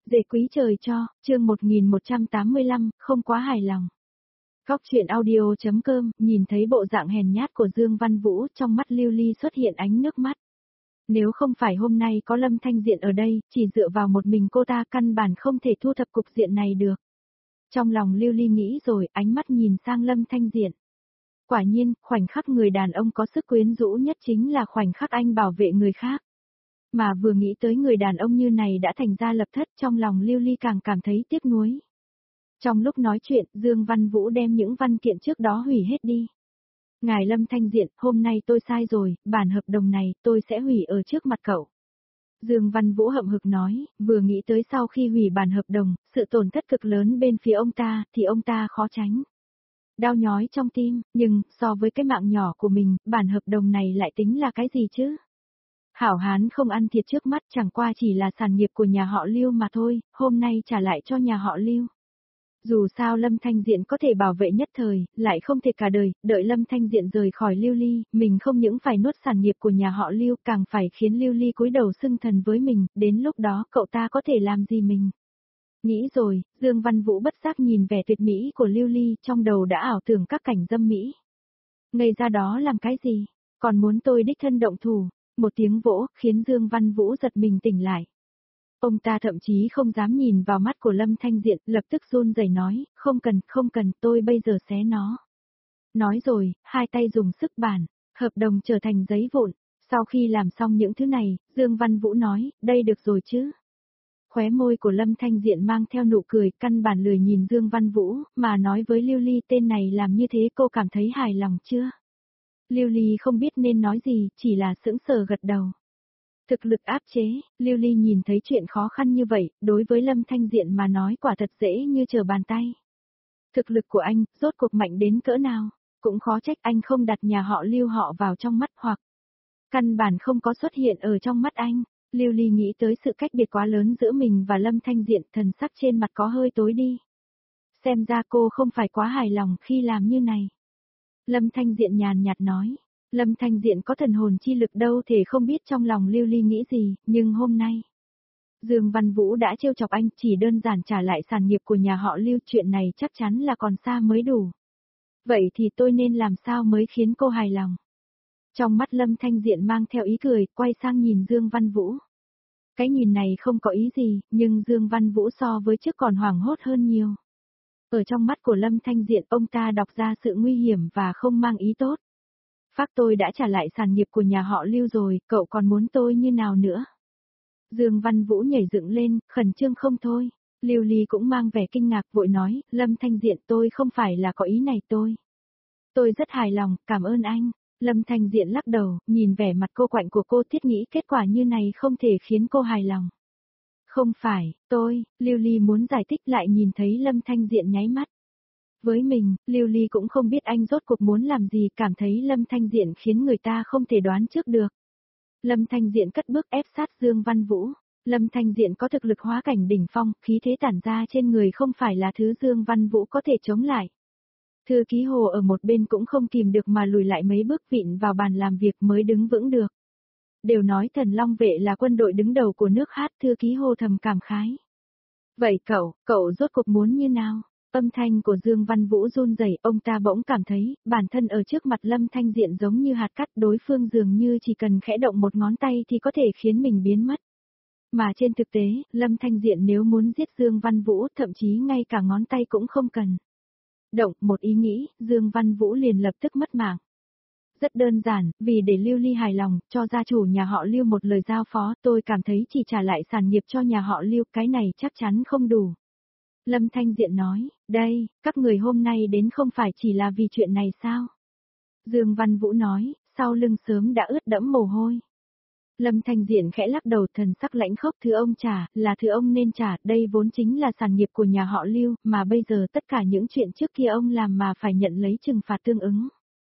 Dễ quý trời cho, chương 1185, không quá hài lòng. Góc chuyện audio.com, nhìn thấy bộ dạng hèn nhát của Dương Văn Vũ, trong mắt Lưu Ly xuất hiện ánh nước mắt. Nếu không phải hôm nay có Lâm Thanh Diện ở đây, chỉ dựa vào một mình cô ta căn bản không thể thu thập cục diện này được. Trong lòng Lưu Ly nghĩ rồi, ánh mắt nhìn sang Lâm Thanh Diện. Quả nhiên, khoảnh khắc người đàn ông có sức quyến rũ nhất chính là khoảnh khắc anh bảo vệ người khác. Mà vừa nghĩ tới người đàn ông như này đã thành ra lập thất, trong lòng Lưu Ly càng cảm thấy tiếc nuối. Trong lúc nói chuyện, Dương Văn Vũ đem những văn kiện trước đó hủy hết đi. Ngài Lâm Thanh Diện, hôm nay tôi sai rồi, bản hợp đồng này tôi sẽ hủy ở trước mặt cậu. Dương Văn Vũ hậm hực nói, vừa nghĩ tới sau khi hủy bản hợp đồng, sự tổn thất cực lớn bên phía ông ta, thì ông ta khó tránh. Đau nhói trong tim, nhưng, so với cái mạng nhỏ của mình, bản hợp đồng này lại tính là cái gì chứ? Hảo hán không ăn thiệt trước mắt, chẳng qua chỉ là sản nghiệp của nhà họ Lưu mà thôi, hôm nay trả lại cho nhà họ Lưu. Dù sao Lâm Thanh Diện có thể bảo vệ nhất thời, lại không thể cả đời, đợi Lâm Thanh Diện rời khỏi Lưu Ly, mình không những phải nuốt sản nghiệp của nhà họ Lưu, càng phải khiến Lưu Ly cúi đầu xưng thần với mình, đến lúc đó cậu ta có thể làm gì mình. Nghĩ rồi, Dương Văn Vũ bất giác nhìn vẻ tuyệt mỹ của Lưu Ly, trong đầu đã ảo tưởng các cảnh dâm mỹ. Ngây ra đó làm cái gì, còn muốn tôi đích thân động thủ. Một tiếng vỗ, khiến Dương Văn Vũ giật mình tỉnh lại. Ông ta thậm chí không dám nhìn vào mắt của Lâm Thanh Diện, lập tức run rẩy nói, không cần, tôi bây giờ xé nó. Nói rồi, hai tay dùng sức bản, hợp đồng trở thành giấy vụn. Sau khi làm xong những thứ này, Dương Văn Vũ nói, đây được rồi chứ. Khóe môi của Lâm Thanh Diện mang theo nụ cười, căn bản lười nhìn Dương Văn Vũ, mà nói với Lưu Ly tên này làm như thế cô cảm thấy hài lòng chưa? Lưu Ly không biết nên nói gì, chỉ là sững sờ gật đầu. Thực lực áp chế, Lưu Ly nhìn thấy chuyện khó khăn như vậy, đối với Lâm Thanh Diện mà nói quả thật dễ như trở bàn tay. Thực lực của anh, rốt cuộc mạnh đến cỡ nào, cũng khó trách anh không đặt nhà họ Lưu họ vào trong mắt hoặc căn bản không có xuất hiện ở trong mắt anh. Lưu Ly nghĩ tới sự cách biệt quá lớn giữa mình và Lâm Thanh Diện, thần sắc trên mặt có hơi tối đi. Xem ra cô không phải quá hài lòng khi làm như này. Lâm Thanh Diện nhàn nhạt nói, Lâm Thanh Diện có thần hồn chi lực đâu thể không biết trong lòng Lưu Ly nghĩ gì, nhưng hôm nay, Dương Văn Vũ đã trêu chọc anh, chỉ đơn giản trả lại sản nghiệp của nhà họ Lưu, chuyện này chắc chắn là còn xa mới đủ. Vậy thì tôi nên làm sao mới khiến cô hài lòng? Trong mắt Lâm Thanh Diện mang theo ý cười, quay sang nhìn Dương Văn Vũ. Cái nhìn này không có ý gì, nhưng Dương Văn Vũ so với trước còn hoảng hốt hơn nhiều. Ở trong mắt của Lâm Thanh Diện, ông ta đọc ra sự nguy hiểm và không mang ý tốt. Phác tôi đã trả lại sản nghiệp của nhà họ Lưu rồi, cậu còn muốn tôi như nào nữa? Dương Văn Vũ nhảy dựng lên, khẩn trương không thôi. Lưu Ly cũng mang vẻ kinh ngạc vội nói, Lâm Thanh Diện tôi không phải là có ý này tôi. Tôi rất hài lòng, cảm ơn anh. Lâm Thanh Diện lắc đầu, nhìn vẻ mặt cô quạnh của cô thiết nghĩ kết quả như này không thể khiến cô hài lòng. Không phải, Lưu Ly muốn giải thích lại nhìn thấy Lâm Thanh Diện nháy mắt. Với mình, Lưu Ly cũng không biết anh rốt cuộc muốn làm gì, cảm thấy Lâm Thanh Diện khiến người ta không thể đoán trước được. Lâm Thanh Diện cất bước ép sát Dương Văn Vũ. Lâm Thanh Diện có thực lực hóa cảnh đỉnh phong, khí thế tản ra trên người không phải là thứ Dương Văn Vũ có thể chống lại. Thư ký Hồ ở một bên cũng không kìm được mà lùi lại mấy bước vịn vào bàn làm việc mới đứng vững được. Đều nói Thần Long Vệ là quân đội đứng đầu của nước hát, thư ký Hồ thầm cảm khái. Vậy cậu rốt cuộc muốn như nào? Âm thanh của Dương Văn Vũ run rẩy, ông ta bỗng cảm thấy, bản thân ở trước mặt Lâm Thanh Diện giống như hạt cát, đối phương dường như chỉ cần khẽ động một ngón tay thì có thể khiến mình biến mất. Mà trên thực tế, Lâm Thanh Diện nếu muốn giết Dương Văn Vũ, thậm chí ngay cả ngón tay cũng không cần. Động một ý nghĩ, Dương Văn Vũ liền lập tức mất mạng. Rất đơn giản, vì để Lưu Ly hài lòng, cho gia chủ nhà họ Lưu một lời giao phó, tôi cảm thấy chỉ trả lại sản nghiệp cho nhà họ Lưu, cái này chắc chắn không đủ. Lâm Thanh Diện nói, đây, các người hôm nay đến không phải chỉ là vì chuyện này sao? Dương Văn Vũ nói, sau lưng sớm đã ướt đẫm mồ hôi. Lâm Thanh Diện khẽ lắc đầu, thần sắc lãnh khốc, thứ ông trả, là thứ ông nên trả, đây vốn chính là sản nghiệp của nhà họ Lưu, mà bây giờ tất cả những chuyện trước kia ông làm mà phải nhận lấy trừng phạt tương ứng.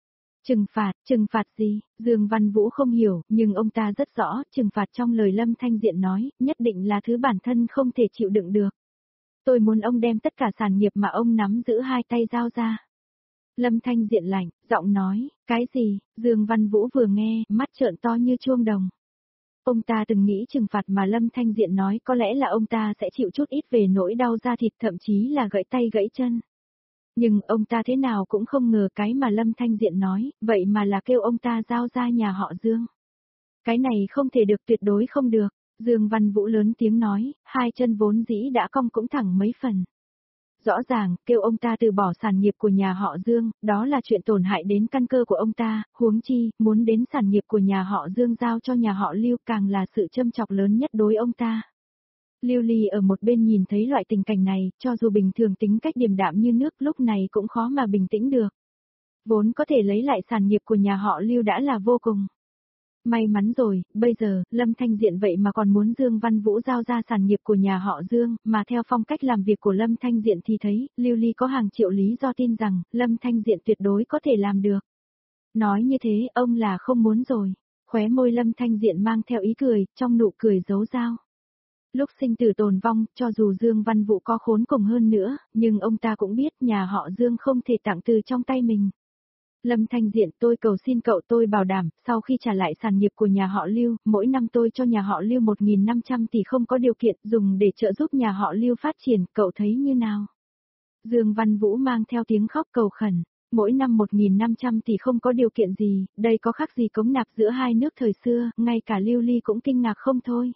Trừng phạt gì? Dương Văn Vũ không hiểu, nhưng ông ta rất rõ, trừng phạt trong lời Lâm Thanh Diện nói, nhất định là thứ bản thân không thể chịu đựng được. Tôi muốn ông đem tất cả sản nghiệp mà ông nắm giữ hai tay giao ra. Lâm Thanh Diện lạnh, giọng nói, cái gì? Dương Văn Vũ vừa nghe, mắt trợn to như chuông đồng. Ông ta từng nghĩ trừng phạt mà Lâm Thanh Diện nói có lẽ là ông ta sẽ chịu chút ít về nỗi đau da thịt thậm chí là gãy tay gãy chân. Nhưng ông ta thế nào cũng không ngờ cái mà Lâm Thanh Diện nói, vậy mà là kêu ông ta giao ra nhà họ Dương. Cái này không thể được, tuyệt đối không được. Dương Văn Vũ lớn tiếng nói, hai chân vốn dĩ đã cong cũng thẳng mấy phần. Rõ ràng, kêu ông ta từ bỏ sản nghiệp của nhà họ Dương, đó là chuyện tổn hại đến căn cơ của ông ta, huống chi, muốn đến sản nghiệp của nhà họ Dương giao cho nhà họ Lưu càng là sự châm chọc lớn nhất đối ông ta. Lưu Ly ở một bên nhìn thấy loại tình cảnh này, cho dù bình thường tính cách điềm đạm như nước lúc này cũng khó mà bình tĩnh được. Vốn có thể lấy lại sản nghiệp của nhà họ Lưu đã là vô cùng. May mắn rồi, bây giờ, Lâm Thanh Diện vậy mà còn muốn Dương Văn Vũ giao ra sản nghiệp của nhà họ Dương, mà theo phong cách làm việc của Lâm Thanh Diện thì thấy, Lưu Ly có hàng triệu lý do tin rằng, Lâm Thanh Diện tuyệt đối có thể làm được. Nói như thế, ông là không muốn rồi. Khóe môi Lâm Thanh Diện mang theo ý cười, trong nụ cười giấu dao. Lúc sinh tử tồn vong, cho dù Dương Văn Vũ có khốn cùng hơn nữa, nhưng ông ta cũng biết nhà họ Dương không thể tặng từ trong tay mình. Lâm Thanh Diện, tôi cầu xin cậu, tôi bảo đảm, sau khi trả lại sản nghiệp của nhà họ Lưu, mỗi năm tôi cho nhà họ Lưu 1.500 tỷ không có điều kiện dùng để trợ giúp nhà họ Lưu phát triển, cậu thấy như nào? Dương Văn Vũ mang theo tiếng khóc cầu khẩn, mỗi năm 1.500 tỷ không có điều kiện gì, đây có khác gì cống nạp giữa hai nước thời xưa, ngay cả Lưu Ly cũng kinh ngạc không thôi.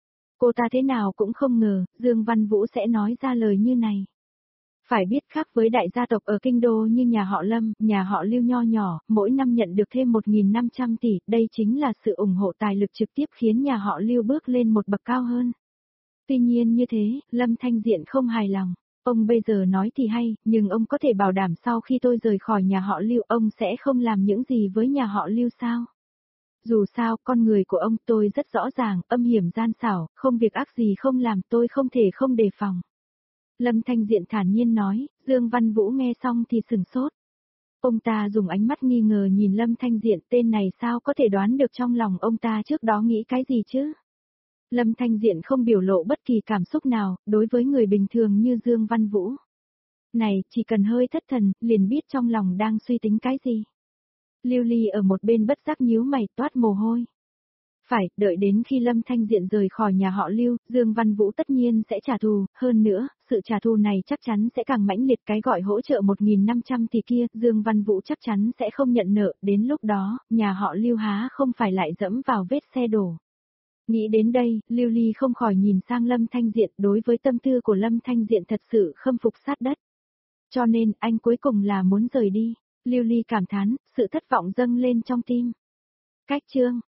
Cô ta thế nào cũng không ngờ, Dương Văn Vũ sẽ nói ra lời như này. Phải biết khác với đại gia tộc ở kinh đô như nhà họ Lâm, nhà họ Lưu nho nhỏ, mỗi năm nhận được thêm 1.500 tỷ, đây chính là sự ủng hộ tài lực trực tiếp khiến nhà họ Lưu bước lên một bậc cao hơn. Tuy nhiên như thế, Lâm Thanh Diện không hài lòng. Ông bây giờ nói thì hay, nhưng ông có thể bảo đảm sau khi tôi rời khỏi nhà họ Lưu ông sẽ không làm những gì với nhà họ Lưu sao? Dù sao, con người của ông tôi rất rõ ràng, âm hiểm gian xảo, không việc ác gì không làm, tôi không thể không đề phòng. Lâm Thanh Diện thản nhiên nói, Dương Văn Vũ nghe xong thì sừng sốt. Ông ta dùng ánh mắt nghi ngờ nhìn Lâm Thanh Diện, tên này sao có thể đoán được trong lòng ông ta trước đó nghĩ cái gì chứ? Lâm Thanh Diện không biểu lộ bất kỳ cảm xúc nào, đối với người bình thường như Dương Văn Vũ. Này, chỉ cần hơi thất thần, liền biết trong lòng đang suy tính cái gì. Lưu Ly ở một bên bất giác nhíu mày toát mồ hôi. Phải, đợi đến khi Lâm Thanh Diện rời khỏi nhà họ Lưu, Dương Văn Vũ tất nhiên sẽ trả thù, hơn nữa, sự trả thù này chắc chắn sẽ càng mãnh liệt, cái gọi hỗ trợ 1.500 tỷ kia, Dương Văn Vũ chắc chắn sẽ không nhận nợ, đến lúc đó, nhà họ Lưu há không phải lại dẫm vào vết xe đổ. Nghĩ đến đây, Lưu Ly không khỏi nhìn sang Lâm Thanh Diện, đối với tâm tư của Lâm Thanh Diện thật sự khâm phục sát đất. Cho nên, anh cuối cùng là muốn rời đi. Lưu Ly cảm thán, sự thất vọng dâng lên trong tim. Cách chương